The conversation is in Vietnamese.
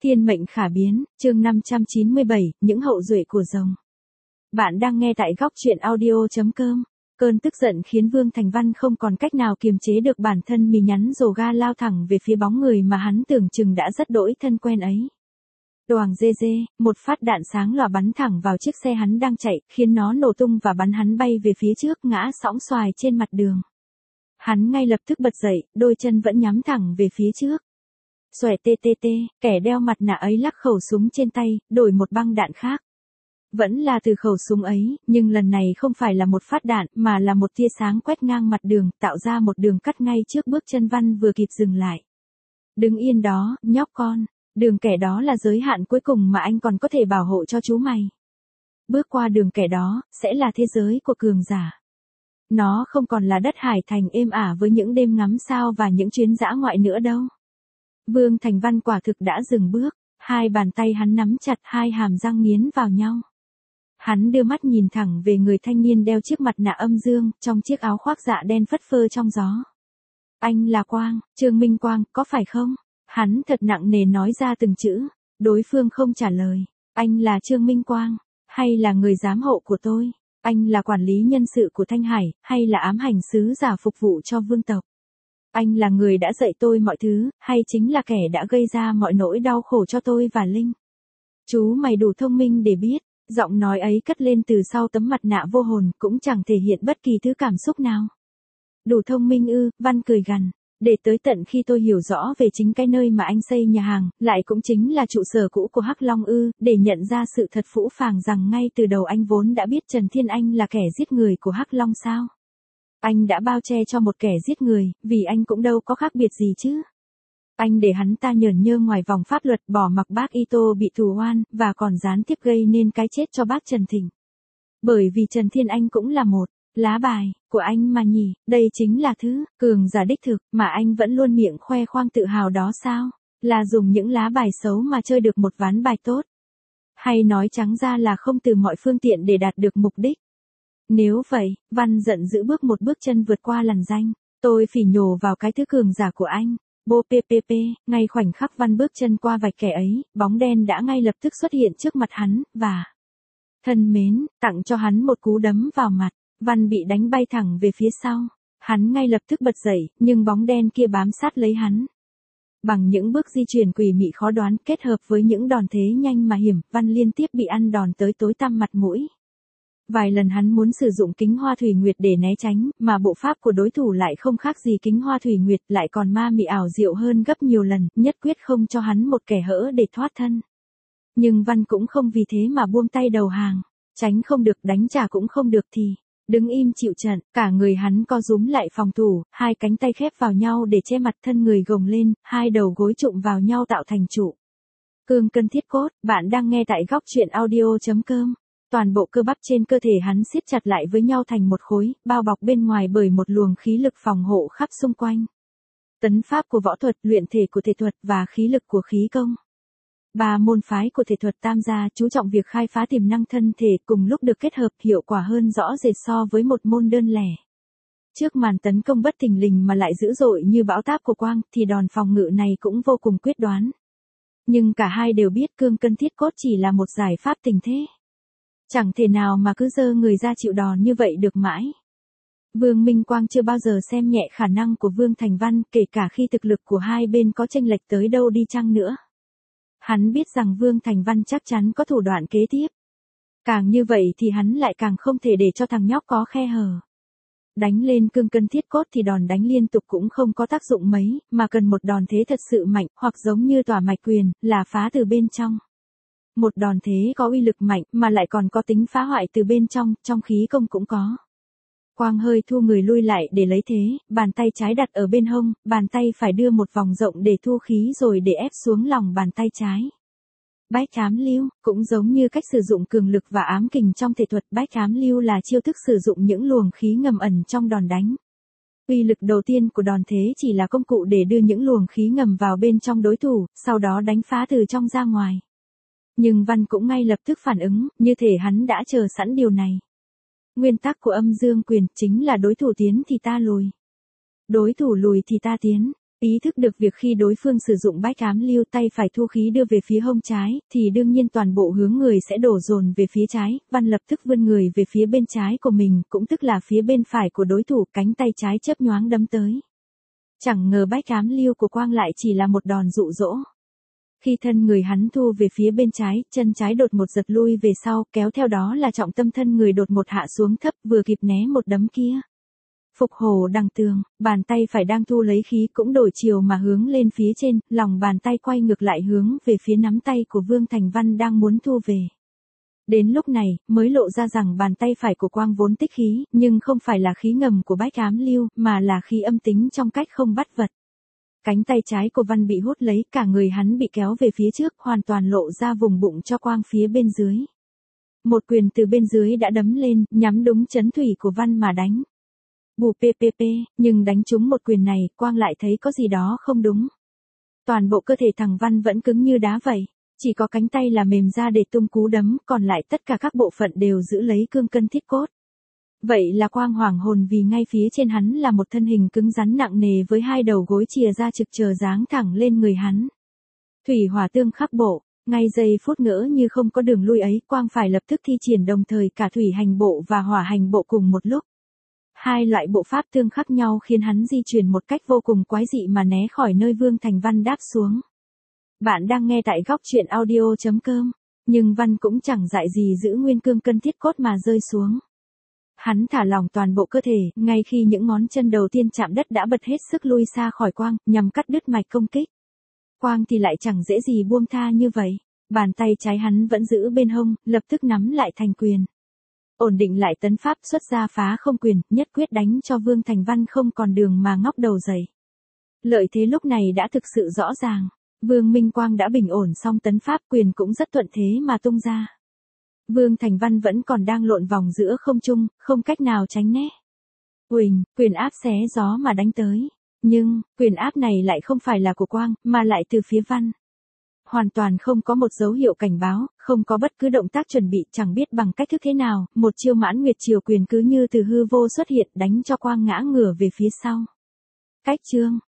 Thiên mệnh khả biến, chương 597, những hậu duệ của rồng. Bạn đang nghe tại góc truyện audio.com. Cơn tức giận khiến Vương Thành Văn không còn cách nào kiềm chế được bản thân, mì nhắn rồ ga lao thẳng về phía bóng người mà hắn tưởng chừng đã rất đỗi thân quen ấy. Đoàng dê dê, một phát đạn sáng lòa bắn thẳng vào chiếc xe hắn đang chạy, khiến nó nổ tung và bắn hắn bay về phía trước, ngã sõng xoài trên mặt đường. Hắn ngay lập tức bật dậy, đôi chân vẫn nhắm thẳng về phía trước. Xòe tê tê tê, kẻ đeo mặt nạ ấy lắc khẩu súng trên tay, đổi một băng đạn khác. Vẫn là từ khẩu súng ấy, nhưng lần này không phải là một phát đạn, mà là một tia sáng quét ngang mặt đường, tạo ra một đường cắt ngay trước bước chân Văn vừa kịp dừng lại. Đứng yên đó, nhóc con, đường kẻ đó là giới hạn cuối cùng mà anh còn có thể bảo hộ cho chú mày. Bước qua đường kẻ đó, sẽ là thế giới của cường giả. Nó không còn là đất hải thành êm ả với những đêm ngắm sao và những chuyến dã ngoại nữa đâu. Vương Thành Văn quả thực đã dừng bước, hai bàn tay hắn nắm chặt, hai hàm răng nghiến vào nhau. Hắn đưa mắt nhìn thẳng về người thanh niên đeo chiếc mặt nạ âm dương, trong chiếc áo khoác dạ đen phất phơ trong gió. Anh là Quang, Trương Minh Quang, có phải không? Hắn thật nặng nề nói ra từng chữ. Đối phương không trả lời. Anh là Trương Minh Quang, hay là người giám hộ của tôi? Anh là quản lý nhân sự của Thanh Hải, hay là ám hành sứ giả phục vụ cho vương tộc? Anh là người đã dạy tôi mọi thứ, hay chính là kẻ đã gây ra mọi nỗi đau khổ cho tôi và Linh? Chú mày đủ thông minh để biết. Giọng nói ấy cất lên từ sau tấm mặt nạ vô hồn, cũng chẳng thể hiện bất kỳ thứ cảm xúc nào. Đủ thông minh ư? Văn cười gằn. Để tới tận khi tôi hiểu rõ về chính cái nơi mà anh xây nhà hàng, lại cũng chính là trụ sở cũ của Hắc Long ư, để nhận ra sự thật phũ phàng rằng ngay từ đầu anh vốn đã biết Trần Thiên Anh là kẻ giết người của Hắc Long sao? Anh đã bao che cho một kẻ giết người, vì anh cũng đâu có khác biệt gì chứ. Anh để hắn ta nhởn nhơ ngoài vòng pháp luật, bỏ mặc bác Ito bị thù oan, và còn gián tiếp gây nên cái chết cho bác Trần Thịnh. Bởi vì Trần Thiên Anh cũng là một lá bài của anh mà nhỉ, đây chính là thứ cường giả đích thực mà anh vẫn luôn miệng khoe khoang tự hào đó sao? Là dùng những lá bài xấu mà chơi được một ván bài tốt? Hay nói trắng ra là không từ mọi phương tiện để đạt được mục đích? Nếu vậy, Văn giận dữ bước một bước chân vượt qua lằn ranh. Tôi phỉ nhổ vào cái thứ cường giả của anh. Bô ppp, ngay khoảnh khắc Văn bước chân qua vạch kẻ ấy, bóng đen đã ngay lập tức xuất hiện trước mặt hắn, và thân mến, tặng cho hắn một cú đấm vào mặt. Văn bị đánh bay thẳng về phía sau. Hắn ngay lập tức bật dậy, nhưng bóng đen kia bám sát lấy hắn. Bằng những bước di chuyển quỷ mị khó đoán, kết hợp với những đòn thế nhanh mà hiểm, Văn liên tiếp bị ăn đòn tới tối tăm mặt mũi. Vài lần hắn muốn sử dụng kính hoa thủy nguyệt để né tránh, mà bộ pháp của đối thủ lại không khác gì kính hoa thủy nguyệt, lại còn ma mị ảo diệu hơn gấp nhiều lần, nhất quyết không cho hắn một kẻ hỡ để thoát thân. Nhưng Văn cũng không vì thế mà buông tay đầu hàng. Tránh không được, đánh trả cũng không được thì đứng im chịu trận. Cả người hắn co rúm lại phòng thủ, hai cánh tay khép vào nhau để che mặt, thân người gồng lên, hai đầu gối trụm vào nhau tạo thành trụ. Cương cân thiết cốt. Bạn đang nghe tại góc truyện audio.com. Toàn bộ cơ bắp trên cơ thể hắn siết chặt lại với nhau thành một khối, bao bọc bên ngoài bởi một luồng khí lực phòng hộ khắp xung quanh. Tấn pháp của võ thuật, luyện thể của thể thuật và khí lực của khí công. Ba môn phái của thể thuật tam gia chú trọng việc khai phá tiềm năng thân thể, cùng lúc được kết hợp hiệu quả hơn rõ rệt so với một môn đơn lẻ. Trước màn tấn công bất thình lình mà lại dữ dội như bão táp của Quang, thì đòn phòng ngự này cũng vô cùng quyết đoán. Nhưng cả hai đều biết cương cân thiết cốt chỉ là một giải pháp tình thế. Chẳng thể nào mà cứ giơ người ra chịu đòn như vậy được mãi. Vương Minh Quang chưa bao giờ xem nhẹ khả năng của Vương Thành Văn, kể cả khi thực lực của hai bên có chênh lệch tới đâu đi chăng nữa. Hắn biết rằng Vương Thành Văn chắc chắn có thủ đoạn kế tiếp. Càng như vậy thì hắn lại càng không thể để cho thằng nhóc có khe hở. Đánh lên cương cân thiết cốt thì đòn đánh liên tục cũng không có tác dụng mấy, mà cần một đòn thế thật sự mạnh, hoặc giống như tỏa mạch quyền, là phá từ bên trong. Một đòn thế có uy lực mạnh, mà lại còn có tính phá hoại từ bên trong khí công cũng có. Quang hơi thu người lui lại để lấy thế, bàn tay trái đặt ở bên hông, bàn tay phải đưa một vòng rộng để thu khí rồi để ép xuống lòng bàn tay trái. Bách ám lưu, cũng giống như cách sử dụng cường lực và ám kình trong thể thuật, bách ám lưu là chiêu thức sử dụng những luồng khí ngầm ẩn trong đòn đánh. Uy lực đầu tiên của đòn thế chỉ là công cụ để đưa những luồng khí ngầm vào bên trong đối thủ, sau đó đánh phá từ trong ra ngoài. Nhưng Văn cũng ngay lập tức phản ứng, như thể hắn đã chờ sẵn điều này. Nguyên tắc của âm dương quyền chính là đối thủ tiến thì ta lùi. Đối thủ lùi thì ta tiến. Ý thức được việc khi đối phương sử dụng bách ám lưu tay phải thu khí đưa về phía hông trái, thì đương nhiên toàn bộ hướng người sẽ đổ dồn về phía trái, Văn lập tức vươn người về phía bên trái của mình, cũng tức là phía bên phải của đối thủ, cánh tay trái chớp nhoáng đấm tới. Chẳng ngờ bách ám lưu của Quang lại chỉ là một đòn dụ dỗ. Khi thân người hắn thu về phía bên trái, chân trái đột một giật lui về sau, kéo theo đó là trọng tâm thân người đột một hạ xuống thấp, vừa kịp né một đấm kia. Phục hồ đằng tường, bàn tay phải đang thu lấy khí cũng đổi chiều mà hướng lên phía trên, lòng bàn tay quay ngược lại hướng về phía nắm tay của Vương Thành Văn đang muốn thu về. Đến lúc này, mới lộ ra rằng bàn tay phải của Quang vốn tích khí, nhưng không phải là khí ngầm của bách ám lưu, mà là khí âm tính trong cách không bắt vật. Cánh tay trái của Văn bị hút lấy, cả người hắn bị kéo về phía trước, hoàn toàn lộ ra vùng bụng cho Quang phía bên dưới. Một quyền từ bên dưới đã đấm lên, nhắm đúng chấn thủy của Văn mà đánh. Bù ppp, nhưng đánh trúng một quyền này, Quang lại thấy có gì đó không đúng. Toàn bộ cơ thể thằng Văn vẫn cứng như đá vậy, chỉ có cánh tay là mềm ra để tung cú đấm, còn lại tất cả các bộ phận đều giữ lấy cương cân thiết cốt. Vậy là Quang hoảng hồn vì ngay phía trên hắn là một thân hình cứng rắn nặng nề với hai đầu gối chìa ra trực chờ giáng thẳng lên người hắn. Thủy hỏa tương khắc bộ, ngay giây phút ngỡ như không có đường lui ấy, Quang phải lập tức thi triển đồng thời cả thủy hành bộ và hỏa hành bộ cùng một lúc. Hai loại bộ pháp tương khắc nhau khiến hắn di chuyển một cách vô cùng quái dị mà né khỏi nơi Vương Thành Văn đáp xuống. Bạn đang nghe tại góc truyện audio.com, nhưng Văn cũng chẳng dại gì giữ nguyên cương cân thiết cốt mà rơi xuống. Hắn thả lỏng toàn bộ cơ thể, ngay khi những ngón chân đầu tiên chạm đất đã bật hết sức lui xa khỏi Quang, nhằm cắt đứt mạch công kích. Quang thì lại chẳng dễ gì buông tha như vậy, bàn tay trái hắn vẫn giữ bên hông, lập tức nắm lại thành quyền. Ổn định lại tấn pháp xuất ra phá không quyền, nhất quyết đánh cho Vương Thành Văn không còn đường mà ngóc đầu dậy. Lợi thế lúc này đã thực sự rõ ràng, Vương Minh Quang đã bình ổn xong tấn pháp, quyền cũng rất thuận thế mà tung ra. Vương Thành Văn vẫn còn đang lộn vòng giữa không trung, không cách nào tránh né. Uỳnh, quyền áp xé gió mà đánh tới. Nhưng, quyền áp này lại không phải là của Quang, mà lại từ phía Văn. Hoàn toàn không có một dấu hiệu cảnh báo, không có bất cứ động tác chuẩn bị, chẳng biết bằng cách thức thế nào, một chiêu Mãn Nguyệt Triều quyền cứ như từ hư vô xuất hiện đánh cho Quang ngã ngửa về phía sau. Cách chương,